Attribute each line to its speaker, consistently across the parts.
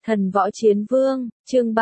Speaker 1: Thần Võ Chiến Vương, chương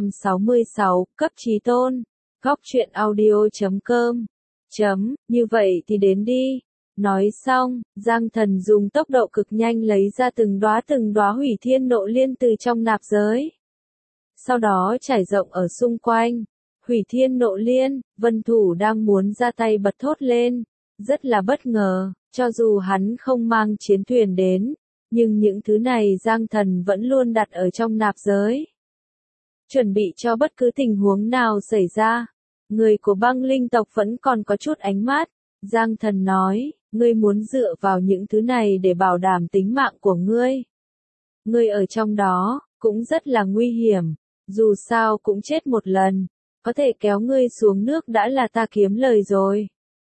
Speaker 1: 366, cấp chí tôn. Góc truyện audio.com. Như vậy thì đến đi. Nói xong, Giang Thần dùng tốc độ cực nhanh lấy ra từng đóa hủy thiên nộ liên từ trong nạp giới. Sau đó trải rộng ở xung quanh. Hủy thiên nộ liên, Vân Thủ đang muốn ra tay bật thốt lên. Rất là bất ngờ, cho dù hắn không mang chiến thuyền đến. Nhưng những thứ này Giang Thần vẫn luôn đặt ở trong nạp giới. Chuẩn bị cho bất cứ tình huống nào xảy ra. Người của băng linh tộc vẫn còn có chút ánh mắt. Giang Thần nói, ngươi muốn dựa vào những thứ này để bảo đảm tính mạng của ngươi. Ngươi ở trong đó, cũng rất là nguy hiểm. Dù sao cũng chết một lần. Có thể kéo ngươi xuống nước đã là ta kiếm lời rồi.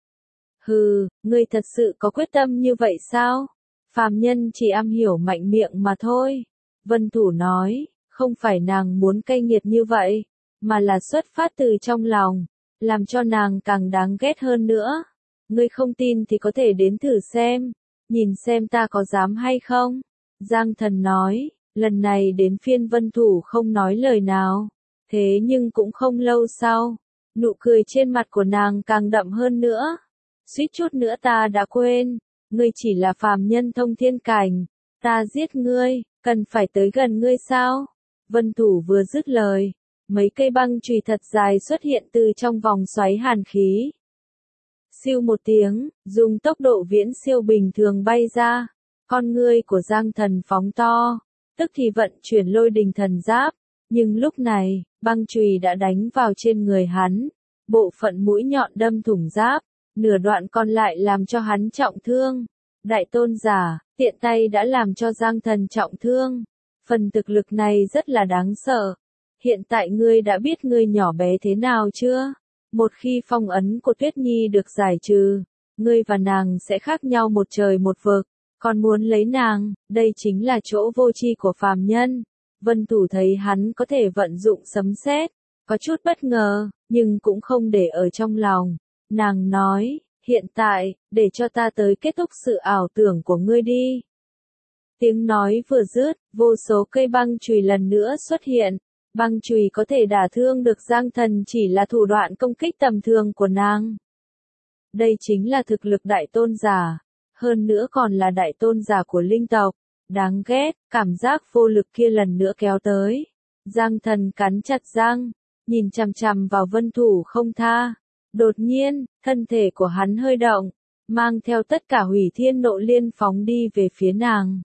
Speaker 1: Hừ, ngươi thật sự có quyết tâm như vậy sao? Phàm nhân chỉ am hiểu mạnh miệng mà thôi. Vân Thủ nói, không phải nàng muốn cay nghiệt như vậy, mà là xuất phát từ trong lòng, làm cho nàng càng đáng ghét hơn nữa. Ngươi không tin thì có thể đến thử xem, nhìn xem ta có dám hay không. Giang Thần nói, lần này đến phiên Vân Thủ không nói lời nào, thế nhưng cũng không lâu sau, nụ cười trên mặt của nàng càng đậm hơn nữa. Suýt chút nữa ta đã quên. Ngươi chỉ là phàm nhân thông thiên cảnh, ta giết ngươi, cần phải tới gần ngươi sao? Vân Thủ vừa dứt lời, mấy cây băng chùy thật dài xuất hiện từ trong vòng xoáy hàn khí. Siêu một tiếng, dùng tốc độ viễn siêu bình thường bay ra, con ngươi của Giang Thần phóng to, tức thì vận chuyển lôi đình thần giáp, nhưng lúc này, băng chùy đã đánh vào trên người hắn, bộ phận mũi nhọn đâm thủng giáp. Nửa đoạn còn lại làm cho hắn trọng thương. Đại tôn giả, tiện tay đã làm cho Giang Thần trọng thương. Phần thực lực này rất là đáng sợ. Hiện tại ngươi đã biết ngươi nhỏ bé thế nào chưa? Một khi phong ấn của Tuyết Nhi được giải trừ, ngươi và nàng sẽ khác nhau một trời một vực. Còn muốn lấy nàng, đây chính là chỗ vô tri của phàm nhân. Vân Thủ thấy hắn có thể vận dụng sấm sét, có chút bất ngờ, nhưng cũng không để ở trong lòng. Nàng nói, hiện tại, để cho ta tới kết thúc sự ảo tưởng của ngươi đi. Tiếng nói vừa dứt, vô số cây băng chùy lần nữa xuất hiện. Băng chùy có thể đả thương được Giang Thần chỉ là thủ đoạn công kích tầm thường của nàng. Đây chính là thực lực đại tôn giả, hơn nữa còn là đại tôn giả của linh tộc. Đáng ghét, cảm giác vô lực kia lần nữa kéo tới. Giang Thần cắn chặt răng, nhìn chằm chằm vào Vân Thủ không tha. Đột nhiên, thân thể của hắn hơi động, mang theo tất cả hủy thiên nộ liên phóng đi về phía nàng.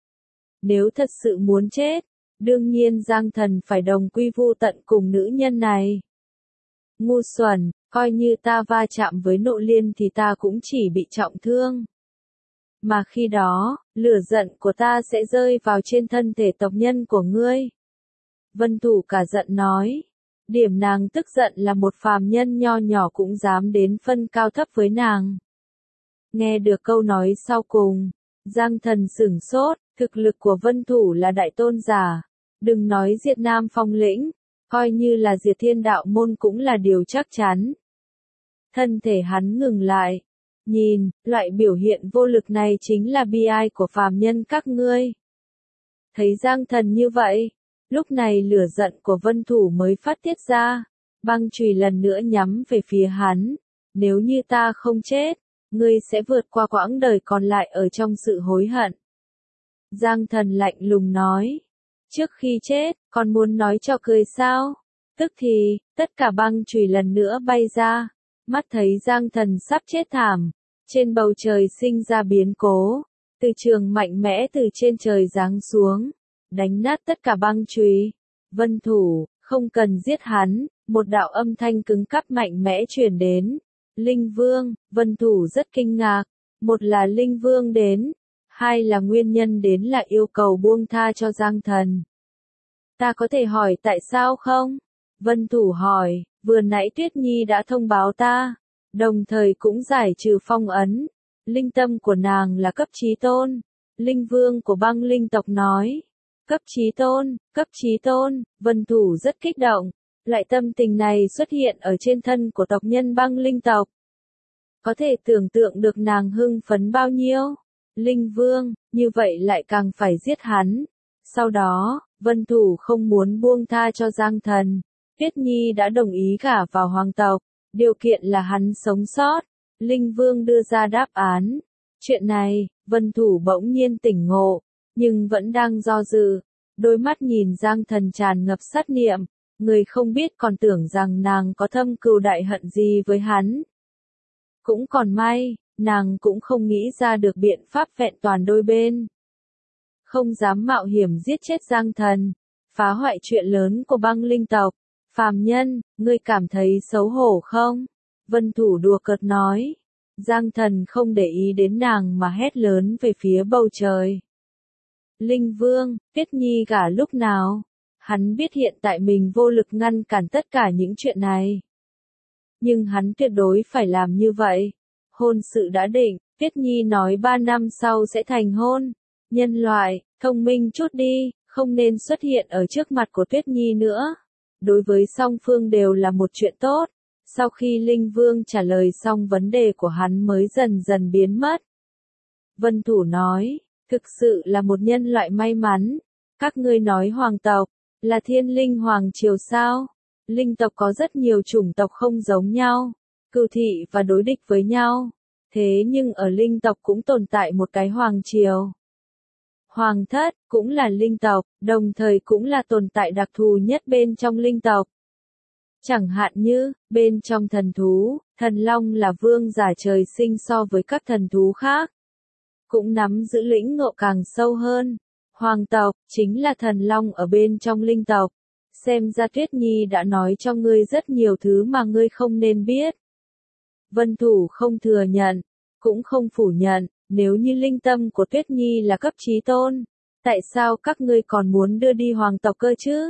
Speaker 1: Nếu thật sự muốn chết, đương nhiên Giang Thần phải đồng quy vu tận cùng nữ nhân này. Ngu xuẩn, coi như ta va chạm với nộ liên thì ta cũng chỉ bị trọng thương. Mà khi đó, lửa giận của ta sẽ rơi vào trên thân thể tộc nhân của ngươi. Vân Thủ cả giận nói. Điểm nàng tức giận là một phàm nhân nho nhỏ cũng dám đến phân cao thấp với nàng. Nghe được câu nói sau cùng, Giang Thần sửng sốt, thực lực của Vân Thủ là đại tôn giả. Đừng nói diệt Nam Phong lĩnh, coi như là diệt Thiên Đạo môn cũng là điều chắc chắn. Thân thể hắn ngừng lại. Nhìn, loại biểu hiện vô lực này chính là bi ai của phàm nhân các ngươi. Thấy Giang Thần như vậy, lúc này lửa giận của Vân Thủ mới phát tiết ra, băng chùy lần nữa nhắm về phía hắn. Nếu như ta không chết, ngươi sẽ vượt qua quãng đời còn lại ở trong sự hối hận. Giang Thần lạnh lùng nói, trước khi chết, còn muốn nói cho cười sao? Tức thì, tất cả băng chùy lần nữa bay ra, mắt thấy Giang Thần sắp chết thảm, trên bầu trời sinh ra biến cố, từ trường mạnh mẽ từ trên trời giáng xuống. Đánh nát tất cả băng chùy. Vân Thủ, không cần giết hắn, một đạo âm thanh cứng cắp mạnh mẽ truyền đến. Linh Vương, Vân Thủ rất kinh ngạc, một là Linh Vương đến, hai là nguyên nhân đến là yêu cầu buông tha cho Giang Thần. Ta có thể hỏi tại sao không? Vân Thủ hỏi, vừa nãy Tuyết Nhi đã thông báo ta, đồng thời cũng giải trừ phong ấn. Linh tâm của nàng là cấp chí tôn. Linh Vương của băng linh tộc nói. Cấp chí tôn, Vân Thủ rất kích động, loại tâm tình này xuất hiện ở trên thân của tộc nhân băng linh tộc. Có thể tưởng tượng được nàng hưng phấn bao nhiêu. Linh Vương, như vậy lại càng phải giết hắn. Sau đó, Vân Thủ không muốn buông tha cho Giang Thần. Tuyết Nhi đã đồng ý gả vào hoàng tộc, điều kiện là hắn sống sót. Linh Vương đưa ra đáp án. Chuyện này, Vân Thủ bỗng nhiên tỉnh ngộ, nhưng vẫn đang do dự. Đôi mắt nhìn Giang Thần tràn ngập sát niệm, người không biết còn tưởng rằng nàng có thâm cừu đại hận gì với hắn. Cũng còn may, nàng cũng không nghĩ ra được biện pháp vẹn toàn đôi bên. Không dám mạo hiểm giết chết Giang Thần, phá hoại chuyện lớn của băng linh tộc. Phàm nhân, ngươi cảm thấy xấu hổ không? Vân Thủ đùa cợt nói. Giang Thần không để ý đến nàng mà hét lớn về phía bầu trời. Linh Vương, Tuyết Nhi gả lúc nào? Hắn biết hiện tại mình vô lực ngăn cản tất cả những chuyện này. Nhưng hắn tuyệt đối phải làm như vậy. Hôn sự đã định, Tuyết Nhi nói 3 năm sau sẽ thành hôn. Nhân loại, thông minh chút đi, không nên xuất hiện ở trước mặt của Tuyết Nhi nữa. Đối với song phương đều là một chuyện tốt. Sau khi Linh Vương trả lời xong vấn đề của hắn mới dần dần biến mất. Vân Thủ nói, thực sự là một nhân loại may mắn. Các ngươi nói hoàng tộc, là thiên linh hoàng triều sao? Linh tộc có rất nhiều chủng tộc không giống nhau, cừu thị và đối địch với nhau. Thế nhưng ở linh tộc cũng tồn tại một cái hoàng triều. Hoàng thất cũng là linh tộc, đồng thời cũng là tồn tại đặc thù nhất bên trong linh tộc. Chẳng hạn như, bên trong thần thú, thần long là vương giả trời sinh so với các thần thú khác. Cũng nắm giữ lĩnh ngộ càng sâu hơn. Hoàng tộc, chính là thần long ở bên trong linh tộc. Xem ra Tuyết Nhi đã nói cho ngươi rất nhiều thứ mà ngươi không nên biết. Vân Thủ không thừa nhận, cũng không phủ nhận, nếu như linh tâm của Tuyết Nhi là cấp chí tôn, tại sao các ngươi còn muốn đưa đi hoàng tộc cơ chứ?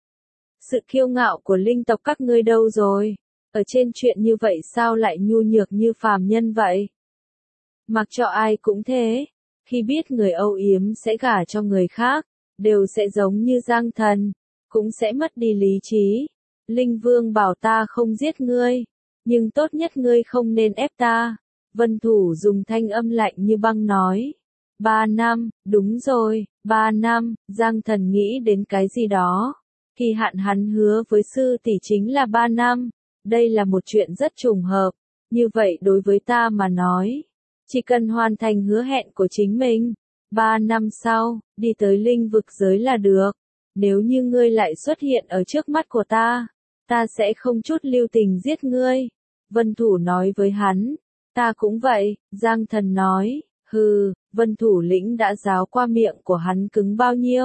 Speaker 1: Sự kiêu ngạo của linh tộc các ngươi đâu rồi? Ở trên chuyện như vậy sao lại nhu nhược như phàm nhân vậy? Mặc cho ai cũng thế, khi biết người âu yếm sẽ gả cho người khác, đều sẽ giống như Giang Thần, cũng sẽ mất đi lý trí. Linh Vương bảo ta không giết ngươi, nhưng tốt nhất ngươi không nên ép ta. Vân Thủ dùng thanh âm lạnh như băng nói. 3 năm, đúng rồi, 3 năm, Giang Thần nghĩ đến cái gì đó. Kỳ hạn hắn hứa với sư tỷ chính là 3 năm. Đây là một chuyện rất trùng hợp. Như vậy đối với ta mà nói, chỉ cần hoàn thành hứa hẹn của chính mình, 3 năm sau, đi tới linh vực giới là được. Nếu như ngươi lại xuất hiện ở trước mắt của ta sẽ không chút lưu tình giết ngươi. Vân Thủ nói với hắn. Ta cũng vậy, Giang Thần nói. Hừ, Vân Thủ lĩnh đã giáo qua miệng của hắn cứng bao nhiêu.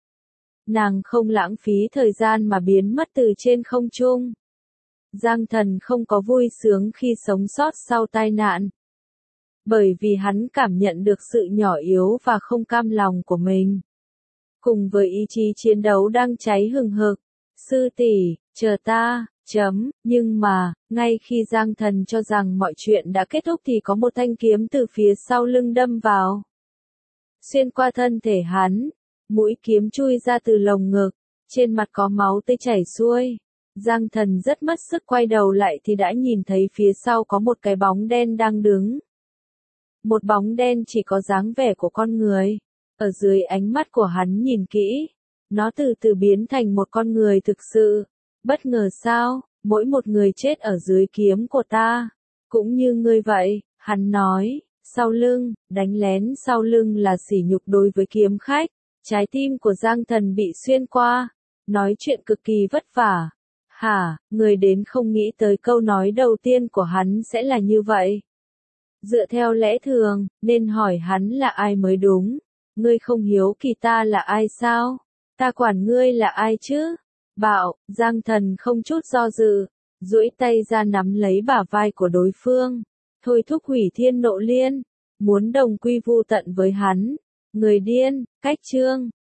Speaker 1: Nàng không lãng phí thời gian mà biến mất từ trên không trung. Giang Thần không có vui sướng khi sống sót sau tai nạn. Bởi vì hắn cảm nhận được sự nhỏ yếu và không cam lòng của mình. Cùng với ý chí chiến đấu đang cháy hừng hực. Sư tỷ, chờ ta, nhưng mà, ngay khi Giang Thần cho rằng mọi chuyện đã kết thúc thì có một thanh kiếm từ phía sau lưng đâm vào. Xuyên qua thân thể hắn, mũi kiếm chui ra từ lồng ngực, trên mặt có máu tươi chảy xuôi. Giang Thần rất mất sức quay đầu lại thì đã nhìn thấy phía sau có một cái bóng đen đang đứng. Một bóng đen chỉ có dáng vẻ của con người. Ở dưới ánh mắt của hắn nhìn kỹ, nó từ từ biến thành một con người thực sự. Bất ngờ sao, mỗi một người chết ở dưới kiếm của ta, cũng như ngươi vậy, hắn nói, sau lưng, đánh lén sau lưng là sỉ nhục đối với kiếm khách. Trái tim của Giang Thần bị xuyên qua, nói chuyện cực kỳ vất vả. Hả, người đến không nghĩ tới câu nói đầu tiên của hắn sẽ là như vậy. Dựa theo lẽ thường, nên hỏi hắn là ai mới đúng. Ngươi không hiếu kỳ ta là ai sao? Ta quản ngươi là ai chứ? Bạo, Giang Thần không chút do dự, duỗi tay ra nắm lấy bả vai của đối phương, thôi thúc hủy thiên nộ liên, muốn đồng quy vu tận với hắn. Người điên, cách chương.